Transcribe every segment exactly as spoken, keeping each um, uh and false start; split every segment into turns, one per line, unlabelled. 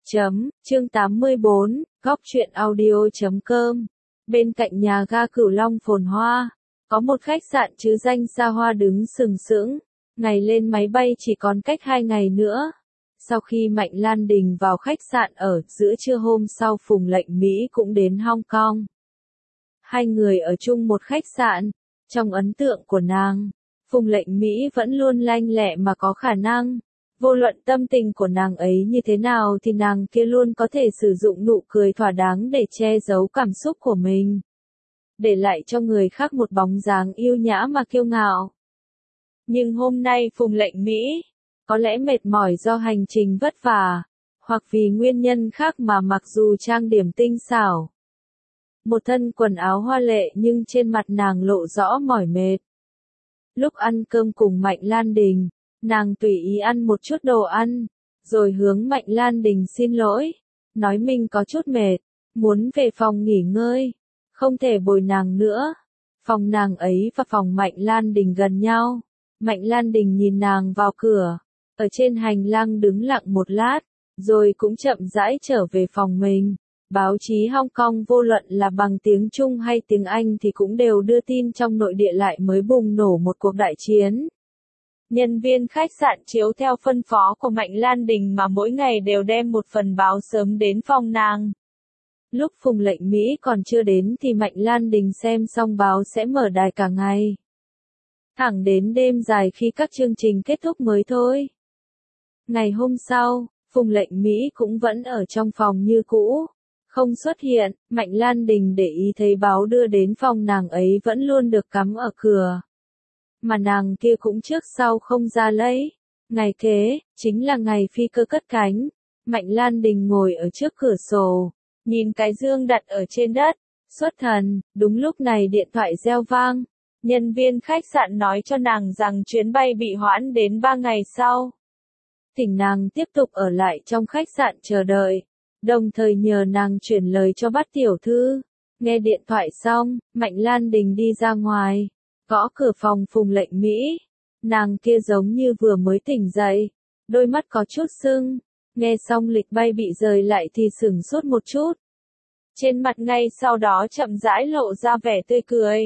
Chấm, chương tám mươi bốn, góc truyện audio chấm com. Bên cạnh nhà ga Cửu Long phồn hoa, có một khách sạn chứ danh xa hoa đứng sừng sững. Ngày lên máy bay chỉ còn cách hai ngày nữa. Sau khi Mạnh Lan Đình vào khách sạn ở, giữa trưa hôm sau Phùng Lệnh Mỹ cũng đến Hong Kong. Hai người ở chung một khách sạn. Trong ấn tượng của nàng, Phùng Lệnh Mỹ vẫn luôn lanh lẹ mà có khả năng. Vô luận tâm tình của nàng ấy như thế nào thì nàng kia luôn có thể sử dụng nụ cười thỏa đáng để che giấu cảm xúc của mình. Để lại cho người khác một bóng dáng yêu nhã mà kiêu ngạo. Nhưng hôm nay Phùng Lệnh Mỹ, có lẽ mệt mỏi do hành trình vất vả, hoặc vì nguyên nhân khác mà mặc dù trang điểm tinh xảo. Một thân quần áo hoa lệ nhưng trên mặt nàng lộ rõ mỏi mệt. Lúc ăn cơm cùng Mạnh Lan Đình, nàng tùy ý ăn một chút đồ ăn, rồi hướng Mạnh Lan Đình xin lỗi, nói mình có chút mệt, muốn về phòng nghỉ ngơi, không thể bồi nàng nữa. Phòng nàng ấy và phòng Mạnh Lan Đình gần nhau. Mạnh Lan Đình nhìn nàng vào cửa, ở trên hành lang đứng lặng một lát, rồi cũng chậm rãi trở về phòng mình. Báo chí Hong Kong vô luận là bằng tiếng Trung hay tiếng Anh thì cũng đều đưa tin trong nội địa lại mới bùng nổ một cuộc đại chiến. Nhân viên khách sạn chiếu theo phân phó của Mạnh Lan Đình mà mỗi ngày đều đem một phần báo sớm đến phòng nàng. Lúc Phùng Lệnh Mỹ còn chưa đến thì Mạnh Lan Đình xem xong báo sẽ mở đài cả ngày. Thẳng đến đêm dài khi các chương trình kết thúc mới thôi. Ngày hôm sau, Phùng Lệnh Mỹ cũng vẫn ở trong phòng như cũ. Không xuất hiện, Mạnh Lan Đình để ý thấy báo đưa đến phòng nàng ấy vẫn luôn được cắm ở cửa. Mà nàng kia cũng trước sau không ra lấy. Ngày kế, chính là ngày phi cơ cất cánh. Mạnh Lan Đình ngồi ở trước cửa sổ, nhìn cái dương đặt ở trên đất, xuất thần. Đúng lúc này điện thoại reo vang. Nhân viên khách sạn nói cho nàng rằng chuyến bay bị hoãn đến ba ngày sau. Thỉnh nàng tiếp tục ở lại trong khách sạn chờ đợi, đồng thời nhờ nàng chuyển lời cho Bát tiểu thư. Nghe điện thoại xong, Mạnh Lan Đình đi ra ngoài, gõ cửa phòng Phùng Lệnh Mỹ. Nàng kia giống như vừa mới tỉnh dậy, đôi mắt có chút sưng. Nghe xong lịch bay bị rời lại thì sửng sốt một chút. Trên mặt ngay sau đó chậm rãi lộ ra vẻ tươi cười.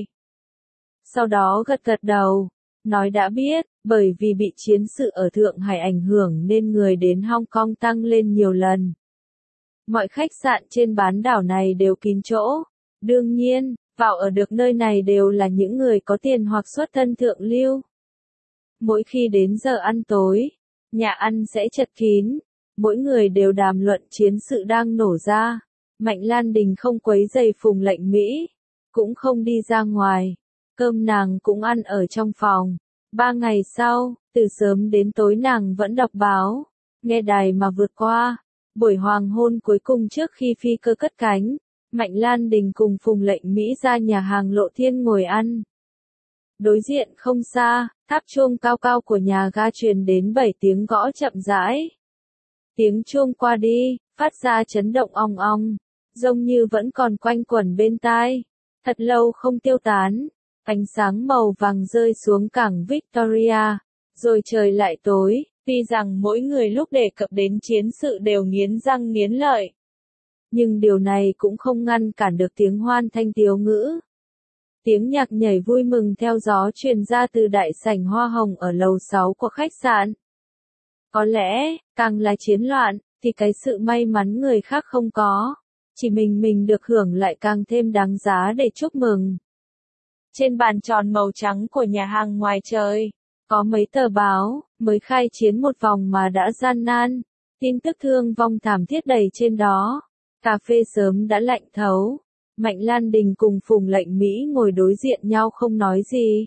Sau đó gật gật đầu, nói đã biết, bởi vì bị chiến sự ở Thượng Hải ảnh hưởng nên người đến Hong Kong tăng lên nhiều lần. Mọi khách sạn trên bán đảo này đều kín chỗ. Đương nhiên, vào ở được nơi này đều là những người có tiền hoặc xuất thân thượng lưu. Mỗi khi đến giờ ăn tối, nhà ăn sẽ chật kín. Mỗi người đều đàm luận chiến sự đang nổ ra. Mạnh Lan Đình không quấy rầy Phùng Lệnh Mỹ, cũng không đi ra ngoài. Cơm nàng cũng ăn ở trong phòng. Ba ngày sau, từ sớm đến tối nàng vẫn đọc báo, nghe đài mà vượt qua. Buổi hoàng hôn cuối cùng trước khi phi cơ cất cánh, Mạnh Lan Đình cùng Phùng Lệnh Mỹ ra nhà hàng Lộ Thiên ngồi ăn. Đối diện không xa, tháp chuông cao cao của nhà ga truyền đến bảy tiếng gõ chậm rãi. Tiếng chuông qua đi, phát ra chấn động ong ong, giống như vẫn còn quanh quẩn bên tai, thật lâu không tiêu tán. Ánh sáng màu vàng rơi xuống cảng Victoria, rồi trời lại tối. Tuy rằng mỗi người lúc đề cập đến chiến sự đều nghiến răng nghiến lợi, nhưng điều này cũng không ngăn cản được tiếng hoan thanh tiếu ngữ. Tiếng nhạc nhảy vui mừng theo gió truyền ra từ đại sảnh hoa hồng ở lầu sáu của khách sạn. Có lẽ, càng là chiến loạn, thì cái sự may mắn người khác không có, chỉ mình mình được hưởng lại càng thêm đáng giá để chúc mừng. Trên bàn tròn màu trắng của nhà hàng ngoài trời, có mấy tờ báo, mới khai chiến một vòng mà đã gian nan, tin tức thương vong thảm thiết đầy trên đó. Cà phê sớm đã lạnh thấu. Mạnh Lan Đình cùng Phùng Lệnh Mỹ ngồi đối diện nhau không nói gì.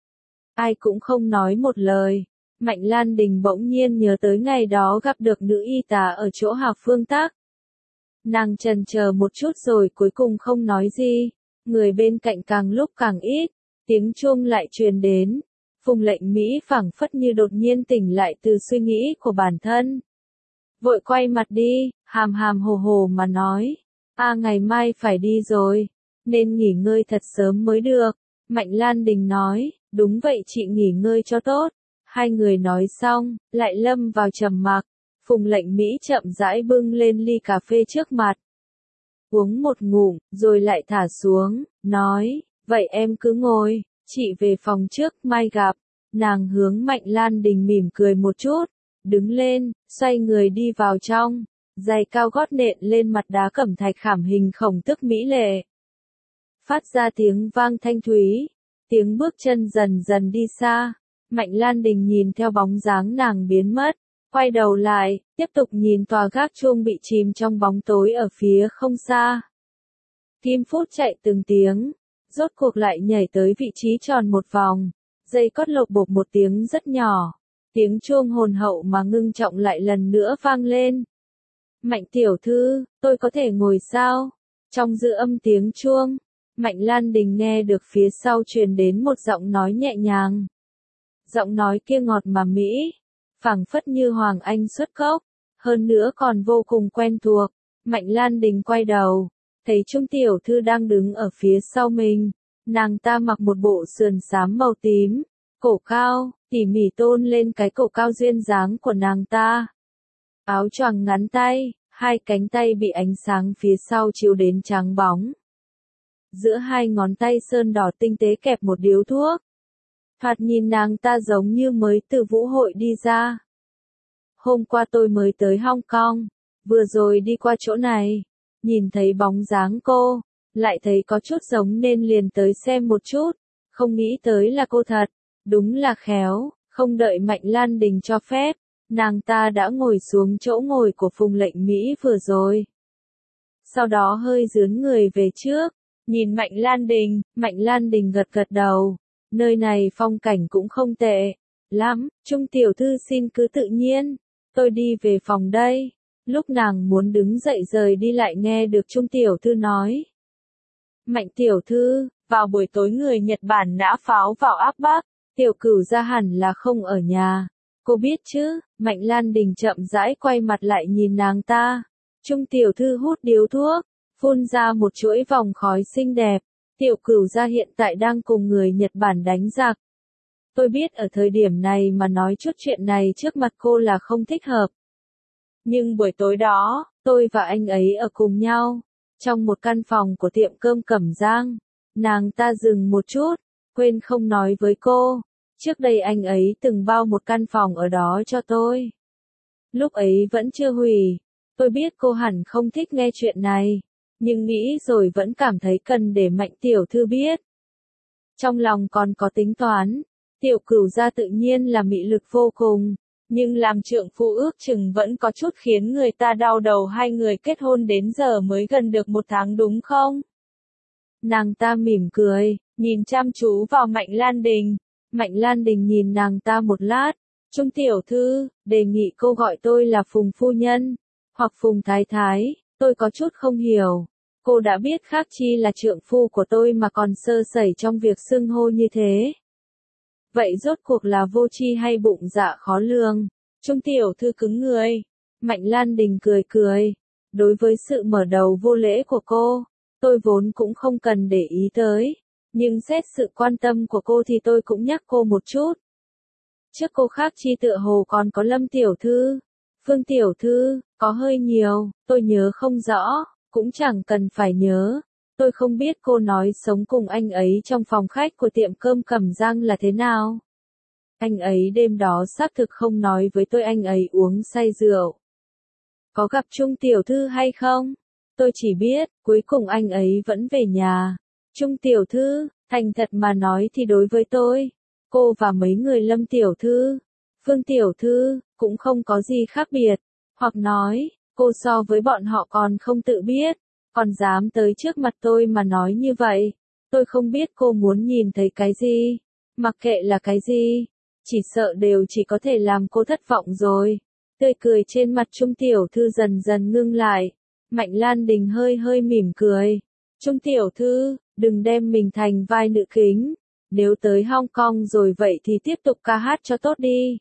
Ai cũng không nói một lời. Mạnh Lan Đình bỗng nhiên nhớ tới ngày đó gặp được nữ y tá ở chỗ Hạc Phương Tác. Nàng chần chờ một chút rồi cuối cùng không nói gì. Người bên cạnh càng lúc càng ít, tiếng chuông lại truyền đến. Phùng Lệnh Mỹ phảng phất như đột nhiên tỉnh lại từ suy nghĩ của bản thân. Vội quay mặt đi, hàm hàm hồ hồ mà nói. À ngày mai phải đi rồi, nên nghỉ ngơi thật sớm mới được. Mạnh Lan Đình nói, đúng vậy chị nghỉ ngơi cho tốt. Hai người nói xong, lại lâm vào trầm mặc. Phùng Lệnh Mỹ chậm rãi bưng lên ly cà phê trước mặt. Uống một ngụm, rồi lại thả xuống, nói, vậy em cứ ngồi, chị về phòng trước, mai gặp. Nàng hướng Mạnh Lan Đình mỉm cười một chút, đứng lên, xoay người đi vào trong, giày cao gót nện lên mặt đá cẩm thạch khảm hình khổng tức mỹ lệ. Phát ra tiếng vang thanh thúy, tiếng bước chân dần dần đi xa, Mạnh Lan Đình nhìn theo bóng dáng nàng biến mất, quay đầu lại, tiếp tục nhìn tòa gác chuông bị chìm trong bóng tối ở phía không xa. Kim phút chạy từng tiếng, rốt cuộc lại nhảy tới vị trí tròn một vòng, dây cót lộc bộp một tiếng rất nhỏ, tiếng chuông hồn hậu mà ngưng trọng lại lần nữa vang lên. Mạnh tiểu thư, tôi có thể ngồi sao? Trong dư âm tiếng chuông, Mạnh Lan Đình nghe được phía sau truyền đến một giọng nói nhẹ nhàng. Giọng nói kia ngọt mà mỹ, phảng phất như Hoàng Anh xuất cốc, hơn nữa còn vô cùng quen thuộc. Mạnh Lan Đình quay đầu, thấy Trung tiểu thư đang đứng ở phía sau mình, nàng ta mặc một bộ sườn xám màu tím, cổ cao, tỉ mỉ tôn lên cái cổ cao duyên dáng của nàng ta. Áo choàng ngắn tay, hai cánh tay bị ánh sáng phía sau chiếu đến trắng bóng. Giữa hai ngón tay sơn đỏ tinh tế kẹp một điếu thuốc. Thoạt nhìn nàng ta giống như mới từ vũ hội đi ra. Hôm qua tôi mới tới Hong Kong, vừa rồi đi qua chỗ này, nhìn thấy bóng dáng cô, lại thấy có chút giống nên liền tới xem một chút, không nghĩ tới là cô thật, đúng là khéo, không đợi Mạnh Lan Đình cho phép, nàng ta đã ngồi xuống chỗ ngồi của Phùng Lệnh Mỹ vừa rồi. Sau đó hơi dướn người về trước, nhìn Mạnh Lan Đình, Mạnh Lan Đình gật gật đầu, nơi này phong cảnh cũng không tệ lắm, Trung tiểu thư xin cứ tự nhiên, tôi đi về phòng đây. Lúc nàng muốn đứng dậy rời đi lại nghe được Trung tiểu thư nói. Mạnh tiểu thư, vào buổi tối người Nhật Bản nã pháo vào áp Bắc, tiểu cửu gia hẳn là không ở nhà. Cô biết chứ? Mạnh Lan Đình chậm rãi quay mặt lại nhìn nàng ta. Trung tiểu thư hút điếu thuốc, phun ra một chuỗi vòng khói xinh đẹp. Tiểu cửu gia hiện tại đang cùng người Nhật Bản đánh giặc. Tôi biết ở thời điểm này mà nói chút chuyện này trước mặt cô là không thích hợp. Nhưng buổi tối đó, tôi và anh ấy ở cùng nhau, trong một căn phòng của tiệm cơm Cẩm Giang. Nàng ta dừng một chút, quên không nói với cô. Trước đây anh ấy từng bao một căn phòng ở đó cho tôi. Lúc ấy vẫn chưa hủy. Tôi biết cô hẳn không thích nghe chuyện này, nhưng nghĩ rồi vẫn cảm thấy cần để Mạnh tiểu thư biết. Trong lòng còn có tính toán, tiểu cửu gia tự nhiên là mị lực vô cùng, nhưng làm trượng phu ước chừng vẫn có chút khiến người ta đau đầu. Hai người kết hôn đến giờ mới gần được một tháng đúng không? Nàng ta mỉm cười, nhìn chăm chú vào Mạnh Lan Đình. Mạnh Lan Đình nhìn nàng ta một lát. Trung tiểu thư, đề nghị cô gọi tôi là Phùng phu nhân, hoặc Phùng thái thái, tôi có chút không hiểu. Cô đã biết khác chi là trượng phu của tôi mà còn sơ sẩy trong việc xưng hô như thế. Vậy rốt cuộc là vô tri hay bụng dạ khó lường? Trung tiểu thư cứng người. Mạnh Lan Đình cười cười. Đối với sự mở đầu vô lễ của cô, tôi vốn cũng không cần để ý tới. Nhưng xét sự quan tâm của cô thì tôi cũng nhắc cô một chút. Trước cô khác chi tựa hồ còn có Lâm tiểu thư, Phương tiểu thư, có hơi nhiều, tôi nhớ không rõ, cũng chẳng cần phải nhớ. Tôi không biết cô nói sống cùng anh ấy trong phòng khách của tiệm cơm Cẩm Giang là thế nào. Anh ấy đêm đó xác thực không nói với tôi anh ấy uống say rượu. Có gặp Trung tiểu thư hay không? Tôi chỉ biết, cuối cùng anh ấy vẫn về nhà. Trung tiểu thư, thành thật mà nói thì đối với tôi, cô và mấy người Lâm tiểu thư, Phương tiểu thư, cũng không có gì khác biệt. Hoặc nói, cô so với bọn họ còn không tự biết, còn dám tới trước mặt tôi mà nói như vậy. Tôi không biết cô muốn nhìn thấy cái gì, mặc kệ là cái gì, chỉ sợ đều chỉ có thể làm cô thất vọng rồi. Tươi cười trên mặt Trung tiểu thư dần dần ngưng lại. Mạnh Lan Đình hơi hơi mỉm cười. Trung tiểu thư, đừng đem mình thành vai nữ kính. Nếu tới Hong Kong rồi vậy thì tiếp tục ca hát cho tốt đi.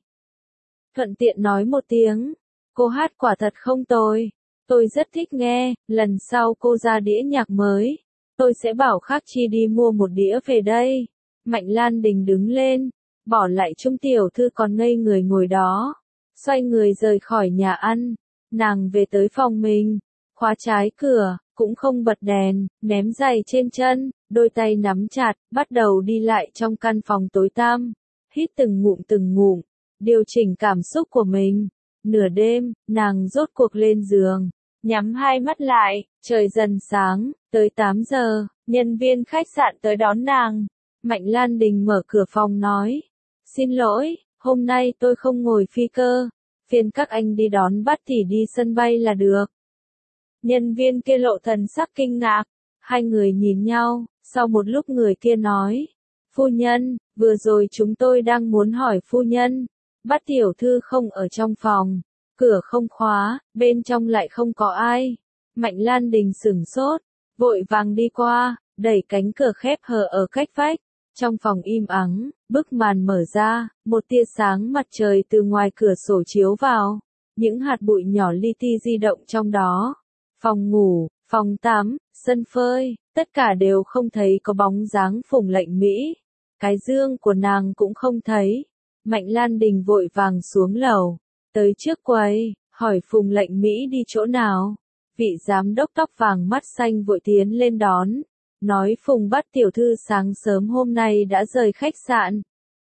Thuận tiện nói một tiếng, cô hát quả thật không tồi. Tôi rất thích nghe, lần sau cô ra đĩa nhạc mới, tôi sẽ bảo Khắc Chi đi mua một đĩa về đây. Mạnh Lan Đình đứng lên, bỏ lại Trung tiểu thư còn ngây người ngồi đó. xoay người rời khỏi nhà ăn. Nàng về tới phòng mình, khóa trái cửa, cũng không bật đèn, ném giày trên chân, đôi tay nắm chặt, bắt đầu đi lại trong căn phòng tối tăm, hít từng ngụm từng ngụm, điều chỉnh cảm xúc của mình. Nửa đêm, nàng rốt cuộc lên giường, nhắm hai mắt lại, trời dần sáng, tới tám giờ, nhân viên khách sạn tới đón nàng. Mạnh Lan Đình mở cửa phòng nói, xin lỗi, hôm nay tôi không ngồi phi cơ, phiền các anh đi đón Bát tỷ đi sân bay là được. Nhân viên kia lộ thần sắc kinh ngạc, hai người nhìn nhau, sau một lúc người kia nói, phu nhân, vừa rồi chúng tôi đang muốn hỏi phu nhân, Bát tiểu thư không ở trong phòng, cửa không khóa, bên trong lại không có ai. Mạnh Lan Đình sửng sốt, vội vàng đi qua, đẩy cánh cửa khép hờ ở cách vách. Trong phòng im ắng, bức màn mở ra, một tia sáng mặt trời từ ngoài cửa sổ chiếu vào, những hạt bụi nhỏ li ti di động trong đó. Phòng ngủ, phòng tắm, sân phơi, tất cả đều không thấy có bóng dáng Phùng Lệnh Mỹ. Cái giường của nàng cũng không thấy. Mạnh Lan Đình vội vàng xuống lầu, tới trước quầy, hỏi Phùng Lệnh Mỹ đi chỗ nào. Vị giám đốc tóc vàng mắt xanh vội tiến lên đón, nói Phùng Bát tiểu thư sáng sớm hôm nay đã rời khách sạn.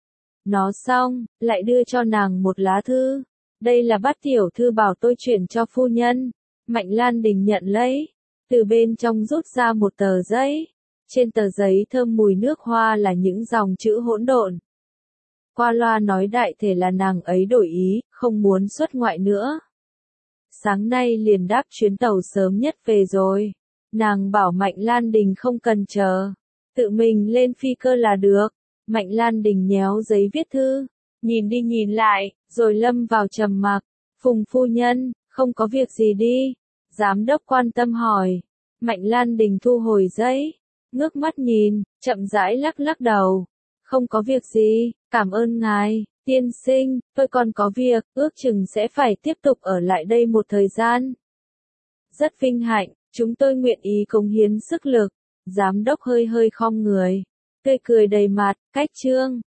Nó xong, lại đưa cho nàng một lá thư. Đây là Bát tiểu thư bảo tôi chuyển cho phu nhân. Mạnh Lan Đình nhận lấy, từ bên trong rút ra một tờ giấy. Trên tờ giấy thơm mùi nước hoa là những dòng chữ hỗn độn. Qua loa nói đại thể là nàng ấy đổi ý, không muốn xuất ngoại nữa. Sáng nay liền đáp chuyến tàu sớm nhất về rồi. Nàng bảo Mạnh Lan Đình không cần chờ, tự mình lên phi cơ là được. Mạnh Lan Đình nhéo giấy viết thư, nhìn đi nhìn lại, rồi lâm vào trầm mặc. Phùng phu nhân, không có việc gì đi. Giám đốc quan tâm hỏi. Mạnh Lan Đình thu hồi giấy, ngước mắt nhìn, chậm rãi lắc lắc đầu. Không có việc gì, cảm ơn ngài, tiên sinh, tôi còn có việc, ước chừng sẽ phải tiếp tục ở lại đây một thời gian. Rất vinh hạnh, chúng tôi nguyện ý cống hiến sức lực. Giám đốc hơi hơi khom người, tươi cười đầy mặt, cách chương.